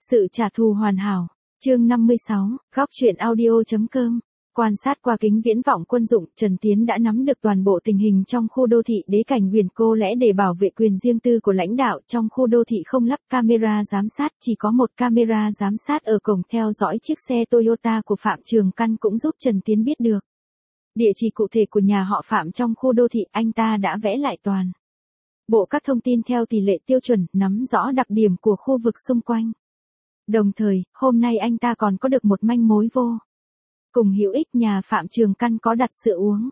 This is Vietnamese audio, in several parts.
Sự trả thù hoàn hảo. Chương 56, góc truyện audio.com. Quan sát qua kính viễn vọng quân dụng, Trần Tiến đã nắm được toàn bộ tình hình trong khu đô thị Đế Cảnh Huyền. Cô lẽ để bảo vệ quyền riêng tư của lãnh đạo, trong khu đô thị không lắp camera giám sát, chỉ có một camera giám sát ở cổng theo dõi chiếc xe Toyota của Phạm Trường Căn cũng giúp Trần Tiến biết được địa chỉ cụ thể của nhà họ Phạm trong khu đô thị. Anh ta đã vẽ lại toàn bộ các thông tin theo tỷ lệ tiêu chuẩn, nắm rõ đặc điểm của khu vực xung quanh. Đồng thời, hôm nay anh ta còn có được một manh mối vô cùng hữu ích. Nhà Phạm Trường Căn có đặt sữa uống.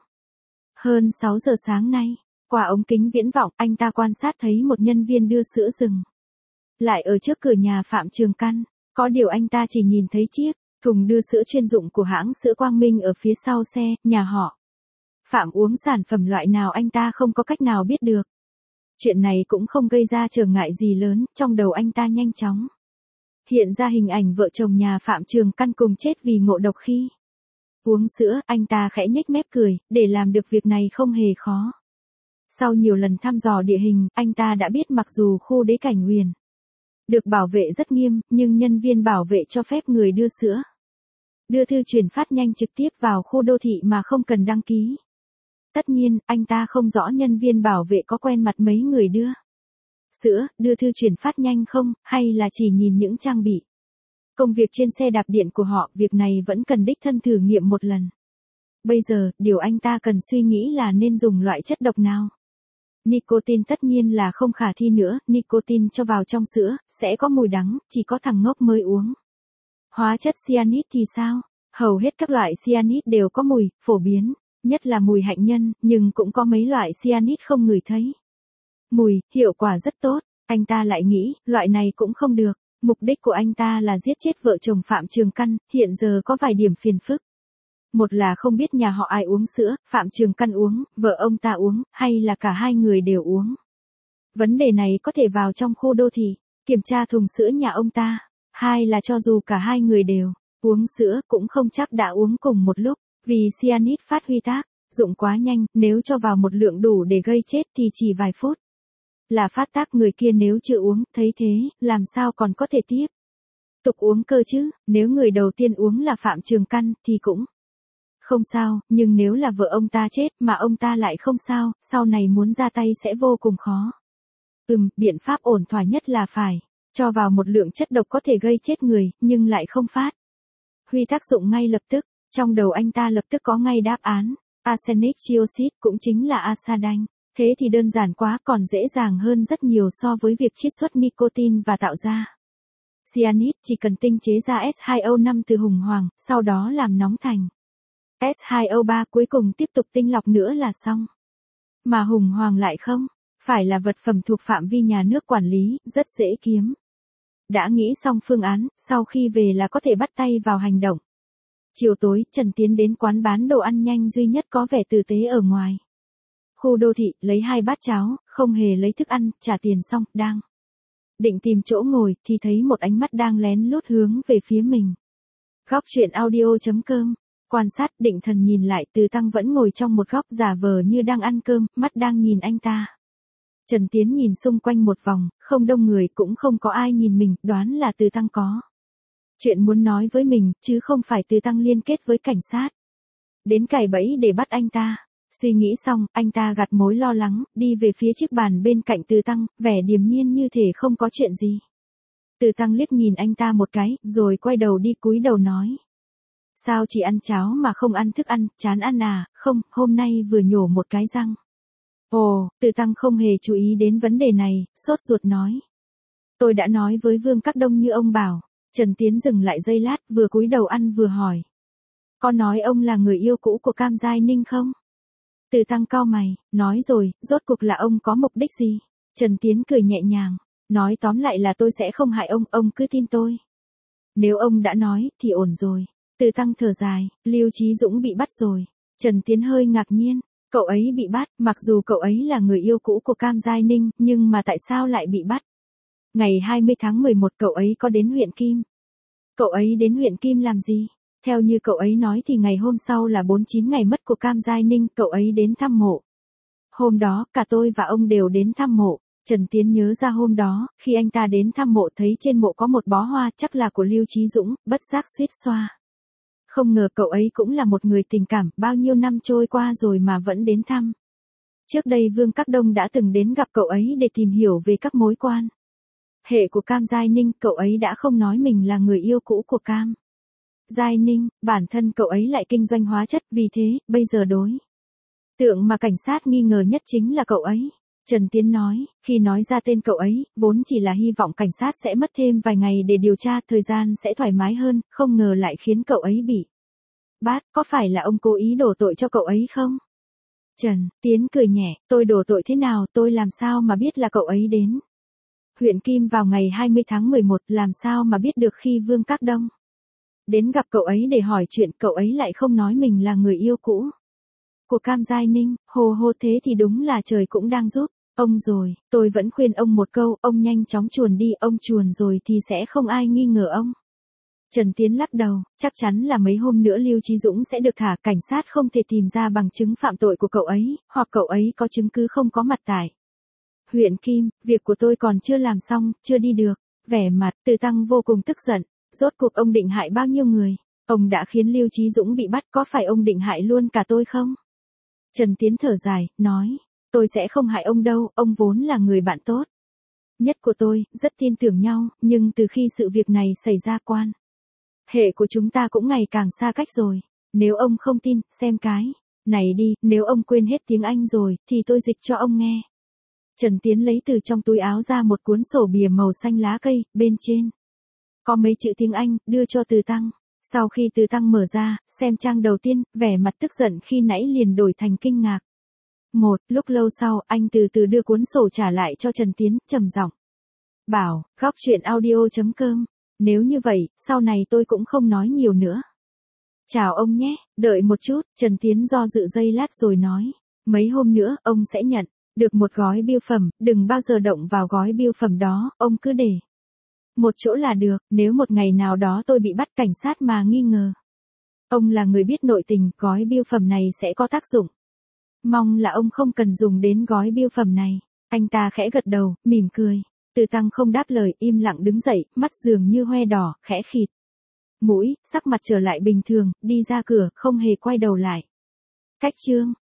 Hơn 6 giờ sáng nay, qua ống kính viễn vọng, anh ta quan sát thấy một nhân viên đưa sữa dừng lại ở trước cửa nhà Phạm Trường Căn. Có điều anh ta chỉ nhìn thấy chiếc thùng đưa sữa chuyên dụng của hãng sữa Quang Minh ở phía sau xe. Nhà họ Phạm uống sản phẩm loại nào anh ta không có cách nào biết được. Chuyện này cũng không gây ra trở ngại gì lớn, trong đầu anh ta nhanh chóng hiện ra hình ảnh vợ chồng nhà Phạm Trường Căn cùng chết vì ngộ độc khi uống sữa. Anh ta khẽ nhếch mép cười, để làm được việc này không hề khó. Sau nhiều lần thăm dò địa hình, anh ta đã biết mặc dù khu Đế Cảnh Huyền được bảo vệ rất nghiêm, nhưng nhân viên bảo vệ cho phép người đưa sữa đưa thư truyền phát nhanh trực tiếp vào khu đô thị mà không cần đăng ký. Tất nhiên, anh ta không rõ nhân viên bảo vệ có quen mặt mấy người đưa sữa, đưa thư truyền phát nhanh không, hay là chỉ nhìn những trang bị công việc trên xe đạp điện của họ. Việc này vẫn cần đích thân thử nghiệm một lần. Bây giờ, điều anh ta cần suy nghĩ là nên dùng loại chất độc nào. Nicotine tất nhiên là không khả thi nữa, nicotine cho vào trong sữa, sẽ có mùi đắng, chỉ có thằng ngốc mới uống. Hóa chất cyanide thì sao? Hầu hết các loại cyanide đều có mùi, phổ biến, nhất là mùi hạnh nhân, nhưng cũng có mấy loại cyanide không ngửi thấy mùi, hiệu quả rất tốt. Anh ta lại nghĩ, loại này cũng không được. Mục đích của anh ta là giết chết vợ chồng Phạm Trường Căn, hiện giờ có vài điểm phiền phức. Một là không biết nhà họ ai uống sữa, Phạm Trường Căn uống, vợ ông ta uống, hay là cả hai người đều uống. Vấn đề này có thể vào trong khu đô thị, kiểm tra thùng sữa nhà ông ta. Hai là cho dù cả hai người đều uống sữa cũng không chắc đã uống cùng một lúc, vì cyanide phát huy tác dụng quá nhanh, nếu cho vào một lượng đủ để gây chết thì chỉ vài phút là phát tác. Người kia nếu chưa uống, thấy thế, làm sao còn có thể tiếp tục uống cơ chứ. Nếu người đầu tiên uống là Phạm Trường Căn thì cũng không sao, nhưng nếu là vợ ông ta chết mà ông ta lại không sao, sau này muốn ra tay sẽ vô cùng khó. Biện pháp ổn thỏa nhất là phải cho vào một lượng chất độc có thể gây chết người, nhưng lại không phát huy tác dụng ngay lập tức. Trong đầu anh ta lập tức có ngay đáp án. Arsenic trioxide, cũng chính là asadanh. Thế thì đơn giản quá, còn dễ dàng hơn rất nhiều so với việc chiết xuất nicotine và tạo ra cyanide. Chỉ cần tinh chế ra S2O5 từ hùng hoàng, sau đó làm nóng thành S2O3, cuối cùng tiếp tục tinh lọc nữa là xong. Mà hùng hoàng lại không phải là vật phẩm thuộc phạm vi nhà nước quản lý, rất dễ kiếm. Đã nghĩ xong phương án, sau khi về là có thể bắt tay vào hành động. Chiều tối, Trần Tiến đến quán bán đồ ăn nhanh duy nhất có vẻ tử tế ở ngoài khu đô thị, lấy 2 bát cháo, không hề lấy thức ăn, trả tiền xong, đang định tìm chỗ ngồi, thì thấy một ánh mắt đang lén lút hướng về phía mình. Góc truyện audio.com. Quan sát, định thần nhìn lại, Từ Tăng vẫn ngồi trong một góc giả vờ như đang ăn cơm, mắt đang nhìn anh ta. Trần Tiến nhìn xung quanh một vòng, không đông người, cũng không có ai nhìn mình, đoán là Từ Tăng có chuyện muốn nói với mình, chứ không phải Từ Tăng liên kết với cảnh sát đến cài bẫy để bắt anh ta. Suy nghĩ xong, anh ta gạt mối lo lắng, đi về phía chiếc bàn bên cạnh Từ Tăng, vẻ điềm nhiên như thể không có chuyện gì. Từ Tăng liếc nhìn anh ta một cái, rồi quay đầu đi cúi đầu nói. Sao chỉ ăn cháo mà không ăn thức ăn, chán ăn à? Không, hôm nay vừa nhổ một cái răng. Ồ, Từ Tăng không hề chú ý đến vấn đề này, sốt ruột nói. Tôi đã nói với Vương Các Đông như ông bảo. Trần Tiến dừng lại giây lát, vừa cúi đầu ăn vừa hỏi. Có nói ông là người yêu cũ của Cam Giai Ninh không? Từ Tăng cau mày, nói rồi, rốt cuộc là ông có mục đích gì? Trần Tiến cười nhẹ nhàng, nói tóm lại là tôi sẽ không hại ông cứ tin tôi. Nếu ông đã nói, thì ổn rồi. Từ Tăng thở dài, Lưu Chí Dũng bị bắt rồi. Trần Tiến hơi ngạc nhiên, cậu ấy bị bắt, mặc dù cậu ấy là người yêu cũ của Cam Giai Ninh, nhưng mà tại sao lại bị bắt? Ngày 20 tháng 11 cậu ấy có đến huyện Kim. Cậu ấy đến huyện Kim làm gì? Theo như cậu ấy nói thì ngày hôm sau là 49 ngày mất của Cam Giai Ninh, cậu ấy đến thăm mộ. Hôm đó, cả tôi và ông đều đến thăm mộ. Trần Tiến nhớ ra hôm đó, khi anh ta đến thăm mộ thấy trên mộ có một bó hoa chắc là của Lưu Chí Dũng, bất giác suýt xoa. Không ngờ cậu ấy cũng là một người tình cảm, bao nhiêu năm trôi qua rồi mà vẫn đến thăm. Trước đây Vương Các Đông đã từng đến gặp cậu ấy để tìm hiểu về các mối quan hệ của Cam Giai Ninh, cậu ấy đã không nói mình là người yêu cũ của Cam Giai Ninh, bản thân cậu ấy lại kinh doanh hóa chất, vì thế, bây giờ đối tượng mà cảnh sát nghi ngờ nhất chính là cậu ấy. Trần Tiến nói, khi nói ra tên cậu ấy, vốn chỉ là hy vọng cảnh sát sẽ mất thêm vài ngày để điều tra, thời gian sẽ thoải mái hơn, không ngờ lại khiến cậu ấy bị bắt, có phải là ông cố ý đổ tội cho cậu ấy không? Trần Tiến cười nhẹ, tôi đổ tội thế nào, tôi làm sao mà biết là cậu ấy đến huyện Kim vào ngày 20 tháng 11, làm sao mà biết được khi Vương Các Đông đến gặp cậu ấy để hỏi chuyện, cậu ấy lại không nói mình là người yêu cũ của Cam Giai Ninh, hồ thế thì đúng là trời cũng đang giúp ông rồi, tôi vẫn khuyên ông một câu, ông nhanh chóng chuồn đi, ông chuồn rồi thì sẽ không ai nghi ngờ ông. Trần Tiến lắc đầu, chắc chắn là mấy hôm nữa Lưu Chí Dũng sẽ được thả, cảnh sát không thể tìm ra bằng chứng phạm tội của cậu ấy, hoặc cậu ấy có chứng cứ không có mặt tại huyện Kim, việc của tôi còn chưa làm xong, chưa đi được. Vẻ mặt Từ Tăng vô cùng tức giận, rốt cuộc ông định hại bao nhiêu người? Ông đã khiến Lưu Chí Dũng bị bắt, có phải ông định hại luôn cả tôi không? Trần Tiến thở dài, nói, tôi sẽ không hại ông đâu, ông vốn là người bạn tốt nhất của tôi, rất tin tưởng nhau, nhưng từ khi sự việc này xảy ra quan hệ của chúng ta cũng ngày càng xa cách rồi. Nếu ông không tin, xem cái này đi, nếu ông quên hết tiếng Anh rồi, thì tôi dịch cho ông nghe. Trần Tiến lấy từ trong túi áo ra một cuốn sổ bìa màu xanh lá cây, bên trên có mấy chữ tiếng Anh, đưa cho Từ Tăng. Sau khi Từ Tăng mở ra, xem trang đầu tiên, vẻ mặt tức giận khi nãy liền đổi thành kinh ngạc. Lúc lâu sau, anh từ từ đưa cuốn sổ trả lại cho Trần Tiến, trầm giọng bảo, góc chuyện audio.com. Nếu như vậy, sau này tôi cũng không nói nhiều nữa. Chào ông nhé, đợi một chút, Trần Tiến do dự giây lát rồi nói. Mấy hôm nữa, ông sẽ nhận được một gói bưu phẩm, đừng bao giờ động vào gói bưu phẩm đó, ông cứ để một chỗ là được, nếu một ngày nào đó tôi bị bắt, cảnh sát mà nghi ngờ ông là người biết nội tình, gói bưu phẩm này sẽ có tác dụng. Mong là ông không cần dùng đến gói bưu phẩm này. Anh ta khẽ gật đầu, mỉm cười. Từ Tăng không đáp lời, im lặng đứng dậy, mắt dường như hoe đỏ, khẽ khịt mũi, sắc mặt trở lại bình thường, đi ra cửa, không hề quay đầu lại. Cách chương